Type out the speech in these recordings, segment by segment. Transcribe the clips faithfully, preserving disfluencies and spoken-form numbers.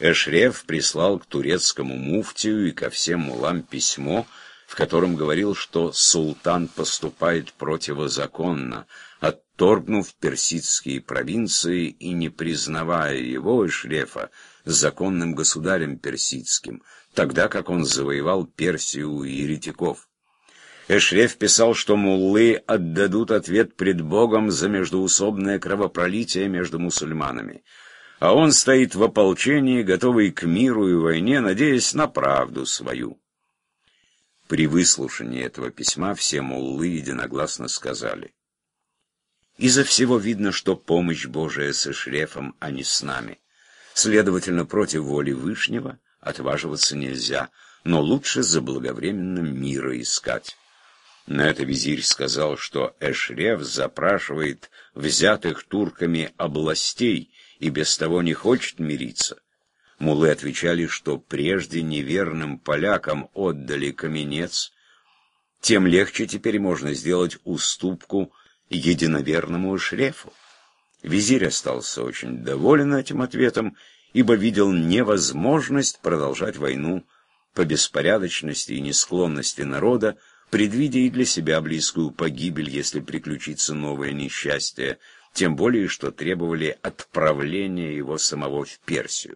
Эшреф прислал к турецкому муфтию и ко всем муллам письмо, в котором говорил, что султан поступает противозаконно, отторгнув персидские провинции и не признавая его, Эшрефа, законным государем персидским, тогда как он завоевал Персию у еретиков. Эшреф писал, что муллы отдадут ответ пред Богом за междоусобное кровопролитие между мусульманами, а он стоит в ополчении, готовый к миру и войне, надеясь на правду свою. При выслушании этого письма все муллы единогласно сказали: «Изо всего видно, что помощь Божия с Эшрефом, а не с нами. Следовательно, против воли Вышнего отваживаться нельзя, но лучше заблаговременно мира искать». На это визирь сказал, что Эшреф запрашивает взятых турками областей и без того не хочет мириться. Муллы отвечали, что прежде неверным полякам отдали Каменец, тем легче теперь можно сделать уступку единоверному Эшрефу. Визирь остался очень доволен этим ответом, ибо видел невозможность продолжать войну по беспорядочности и несклонности народа, предвидя и для себя близкую погибель, если приключится новое несчастье, тем более, что требовали отправления его самого в Персию.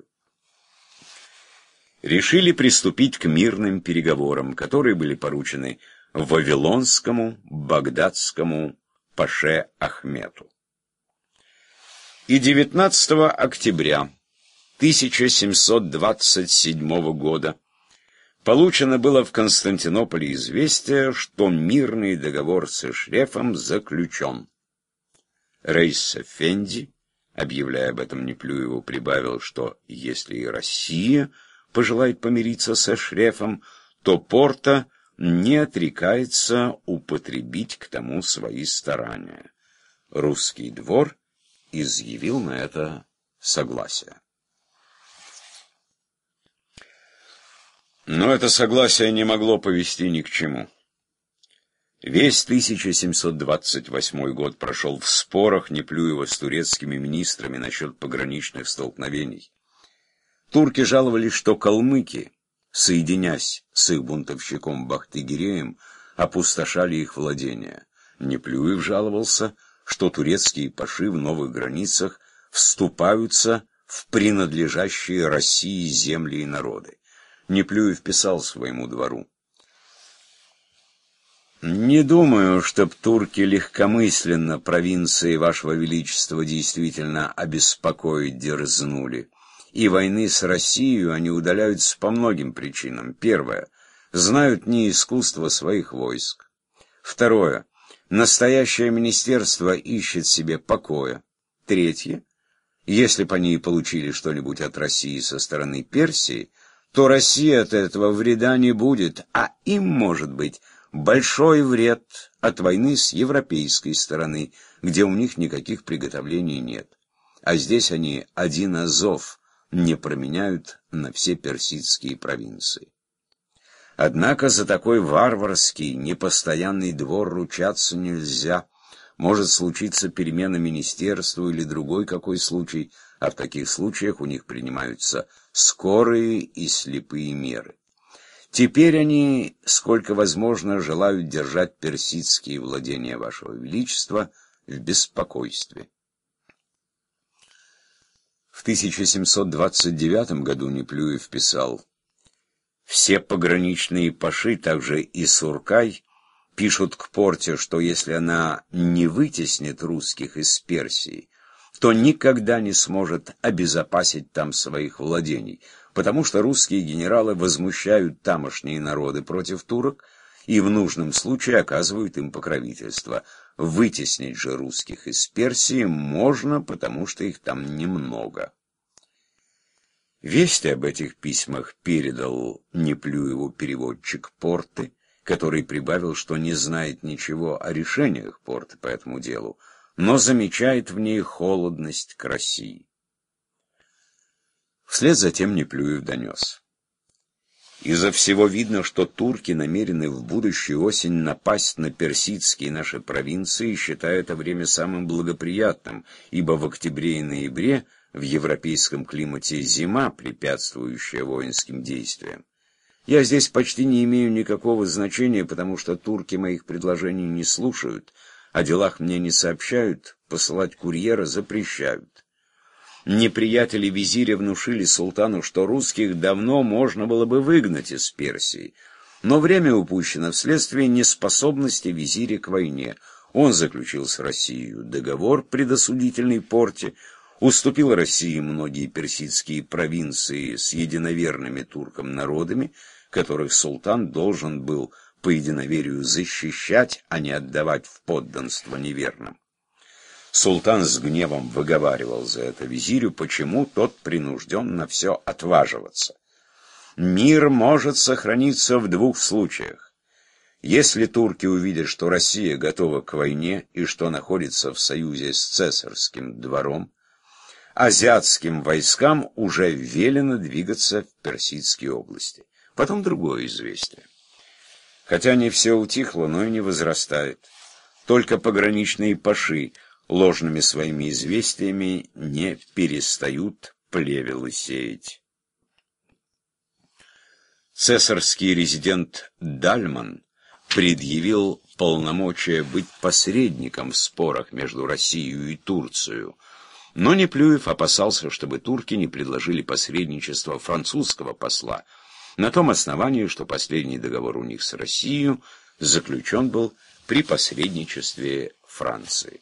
Решили приступить к мирным переговорам, которые были поручены вавилонскому, багдадскому паше Ахмету. И девятнадцатого октября тысяча семьсот двадцать седьмого года получено было в Константинополе известие, что мирный договор с Эшрефом заключен. Рейс-эфенди, объявляя об этом Неплюеву, прибавил, что если и Россия пожелает помириться с Эшрефом, то Порта не отрекается употребить к тому свои старания. Русский двор изъявил на это согласие. Но это согласие не могло повести ни к чему. Весь тысяча семьсот двадцать восьмой год прошел в спорах Неплюева с турецкими министрами насчет пограничных столкновений. Турки жаловались, что калмыки, соединясь с их бунтовщиком Бахтыгиреем, опустошали их владения. Неплюев жаловался, что турецкие паши в новых границах вступаются в принадлежащие России земли и народы. Неплюев писал своему двору: «Не думаю, чтоб турки легкомысленно провинции Вашего Величества действительно обеспокоить дерзнули. И войны с Россией они удаляются по многим причинам. Первое. Знают не искусство своих войск. Второе. Настоящее министерство ищет себе покоя. Третье. Если бы они и получили что-нибудь от России со стороны Персии, то Россия от этого вреда не будет, а им, может быть, большой вред от войны с европейской стороны, где у них никаких приготовлений нет. А здесь они один Азов не променяют на все персидские провинции. Однако за такой варварский, непостоянный двор ручаться нельзя. Может случиться перемена министерства или другой какой случай, а в таких случаях у них принимаются скорые и слепые меры. Теперь они, сколько возможно, желают держать персидские владения Вашего Величества в беспокойстве». В тысяча семьсот двадцать девятом году Неплюев писал: «Все пограничные паши, также и Суркай, пишут к Порте, что если она не вытеснит русских из Персии, то никогда не сможет обезопасить там своих владений, потому что русские генералы возмущают тамошние народы против турок и в нужном случае оказывают им покровительство. Вытеснить же русских из Персии можно, потому что их там немного». Вести об этих письмах передал Неплюеву переводчик Порты, который прибавил, что не знает ничего о решениях Порты по этому делу, но замечает в ней холодность к России. Вслед за тем Неплюев донес: «Изо всего видно, что турки намерены в будущую осень напасть на персидские наши провинции, считая это время самым благоприятным, ибо в октябре и ноябре в европейском климате зима, препятствующая воинским действиям. Я здесь почти не имею никакого значения, потому что турки моих предложений не слушают, о делах мне не сообщают, посылать курьера запрещают. Неприятели визиря внушили султану, что русских давно можно было бы выгнать из Персии, но время упущено вследствие неспособности визиря к войне. Он заключил с Россией договор предосудительной порте, уступил России многие персидские провинции с единоверными туркам народами, которых султан должен был по единоверию защищать, а не отдавать в подданство неверным. Султан с гневом выговаривал за это визирю, почему тот принужден на все отваживаться. Мир может сохраниться в двух случаях. Если турки увидят, что Россия готова к войне и что находится в союзе с цесарским двором, азиатским войскам уже велено двигаться в Персидские области. Потом другое известие. Хотя не все утихло, но и не возрастает. Только пограничные паши ложными своими известиями не перестают плевелы сеять. Цесарский резидент Дальман предъявил полномочия быть посредником в спорах между Россией и Турцией, но Неплюев опасался, чтобы турки не предложили посредничество французского посла, на том основании, что последний договор у них с Россией заключен был при посредничестве Франции.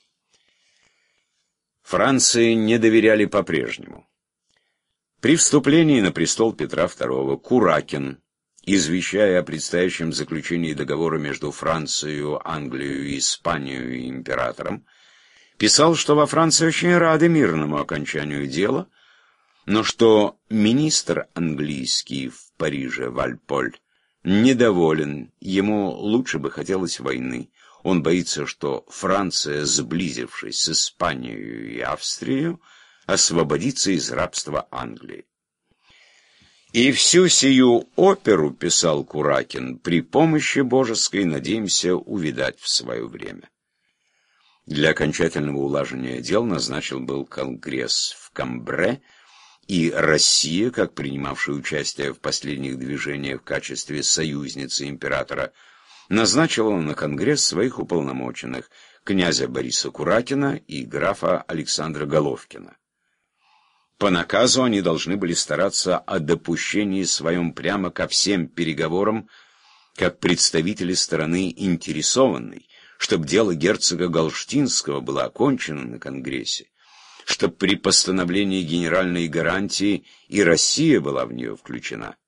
Франции не доверяли по-прежнему. При вступлении на престол Петра второго Куракин, извещая о предстоящем заключении договора между Францией, Англией, Испанией и императором, писал, что во Франции очень рады мирному окончанию дела, но что министр английский в Париже Вальполь недоволен, ему лучше бы хотелось войны. Он боится, что Франция, сблизившись с Испанией и Австрией, освободится из рабства Англии. «И всю сию оперу, — писал Куракин, — при помощи божеской надеемся увидать в свое время». Для окончательного улаживания дел назначил был конгресс в Камбре, и Россия, как принимавшая участие в последних движениях в качестве союзницы императора, назначила на конгресс своих уполномоченных, князя Бориса Куракина и графа Александра Головкина. По наказу они должны были стараться о допущении своем прямо ко всем переговорам, как представители стороны интересованной, чтобы дело герцога Галштинского было окончено на конгрессе, чтобы при постановлении генеральной гарантии и Россия была в нее включена.